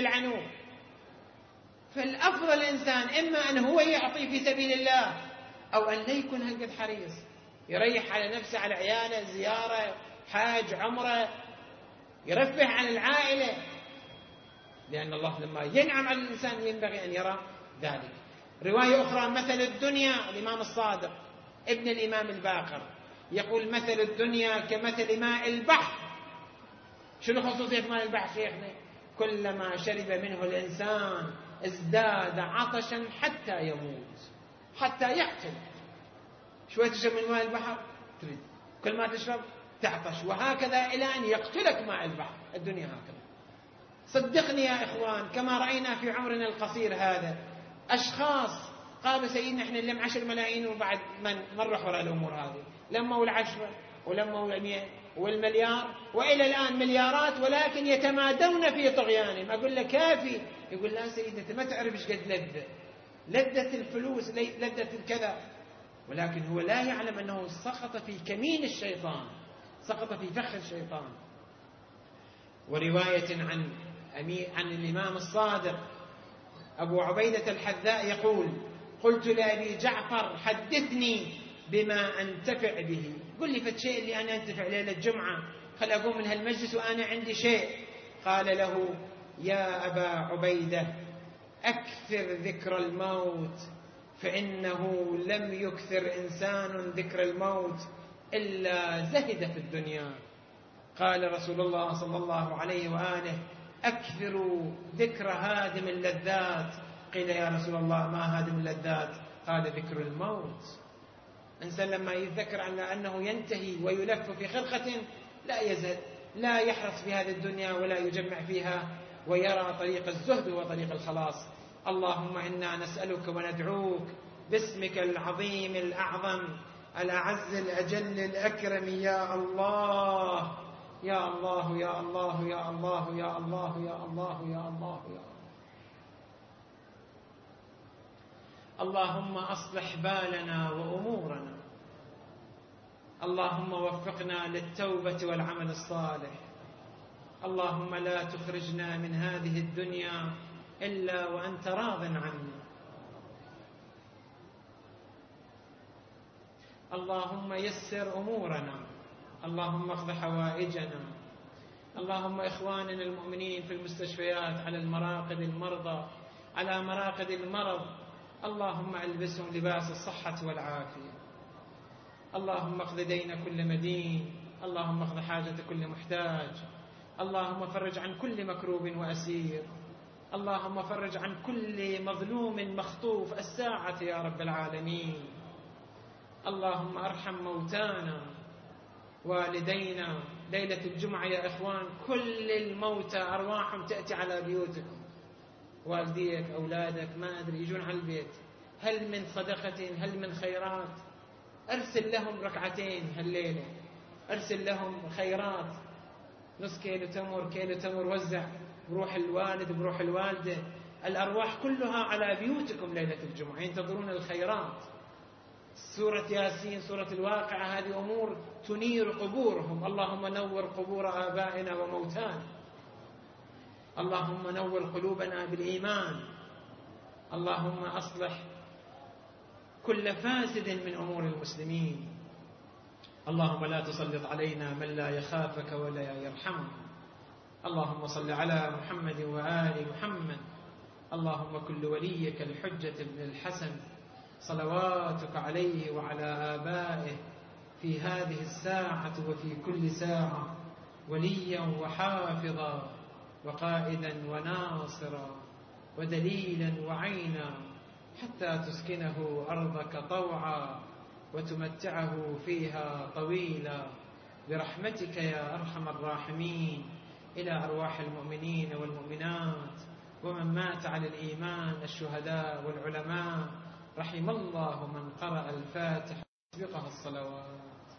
ويلعنوك. فالأفضل الإنسان إما أن هو يعطي في سبيل الله أو أن لا يكون هالقد حريص، يريح على نفسه على عياله، زيارة، حاج، عمره، يرفه عن العائلة، لأن الله لما ينعم على الإنسان ينبغي أن يرى ذلك. رواية أخرى: مثل الدنيا، الإمام الصادق ابن الإمام الباقر يقول: مثل الدنيا كمثل ماء البحر. شنو خصوصية ماء البحر شيخنا؟ كلما شرب منه الإنسان ازداد عطشا حتى يموت، حتى يقتل. شوية تشرب من ماء البحر تريد، كل ما تشرب تعطش، وهكذا إلى أن يقتلك ماء البحر. الدنيا هكذا. صدقني يا إخوان، كما رأينا في عمرنا القصير هذا أشخاص قالوا سيدنا إحنا نلم عشر ملايين وبعد من نروح وراء الأمور هذه، لموا العشرة ولموا المئة والمليار، وإلى الآن مليارات، ولكن يتمادون في طغيانهم. أقول له كافي، يقول لا سيدنا أنت ما تعرف إيش قد لذة، لذة الفلوس، لذة الكذا، ولكن هو لا يعلم أنه سقط في كمين الشيطان، سقط في فخ الشيطان. ورواية عن عن الإمام الصادق أبو عبيدة الحذاء يقول: قلت لأبي جعفر حدثني بما أنتفع به، قل لي فالشيء اللي أنا أنتفع ليلة الجمعة، خل أقوم من هالمجلس وأنا عندي شيء. قال له: يا أبا عبيدة أكثر ذكر الموت، فإنه لم يكثر إنسان ذكر الموت إلا زهد في الدنيا. قال رسول الله صلى الله عليه وآله: أكثروا ذكر هادم اللذات. قيل يا رسول الله ما هادم اللذات؟ قال: ذكر الموت. إنسان لما يتذكر عن أنه ينتهي ويلف في خرقة لا يزهد، لا يحرص في هذه الدنيا ولا يجمع فيها، ويرى طريق الزهد وطريق الخلاص. اللهم إنا نسألك وندعوك باسمك العظيم الأعظم الأعز الأجل الأكرم، يا الله يا الله يا الله يا الله يا الله يا الله يا الله يا الله. اللهم أصلح بالنا وأمورنا، اللهم وفقنا للتوبة والعمل الصالح، اللهم لا تخرجنا من هذه الدنيا إلا وأنت راض عنا. اللهم يسر أمورنا، اللهم اقض حوائجنا. اللهم إخواننا المؤمنين في المستشفيات، على المراقد المرضى، على مراقد المرض، اللهم ألبسهم لباس الصحة والعافية. اللهم اقض دين كل مدين، اللهم اقض حاجة كل محتاج، اللهم فرج عن كل مكروب وأسير، اللهم فرج عن كل مظلوم مخطوف الساعة يا رب العالمين. اللهم ارحم موتانا، والدينا. ليلة الجمعة يا إخوان كل الموتى أرواحهم تأتي على بيوتكم، والديك أولادك ما أدري يجون على البيت، هل من صدقة هل من خيرات؟ أرسل لهم ركعتين هالليلة، أرسل لهم خيرات، نص كيلو تمر، كيلو تمر وزع بروح الوالد بروح الوالدة. الأرواح كلها على بيوتكم ليلة الجمعة ينتظرون الخيرات. سورة ياسين، سورة الواقعة، هذه أمور تنير قبورهم. اللهم نور قبور آبائنا وموتانا، اللهم نور قلوبنا بالإيمان، اللهم أصلح كل فاسد من أمور المسلمين. اللهم لا تسلط علينا من لا يخافك ولا يرحمنا. اللهم صل على محمد وآل محمد. اللهم كل وليك الحجة بن الحسن صلواتك عليه وعلى آبائه في هذه الساعة وفي كل ساعة وليا وحافظا وقائدا وناصرا ودليلا وعينا، حتى تسكنه أرضك طوعا وتمتعه فيها طويلا، برحمتك يا أرحم الراحمين. إلى أرواح المؤمنين والمؤمنات ومن مات على الإيمان، الشهداء والعلماء، رحم الله من قرأ الفاتحة وسبقها الصلوات.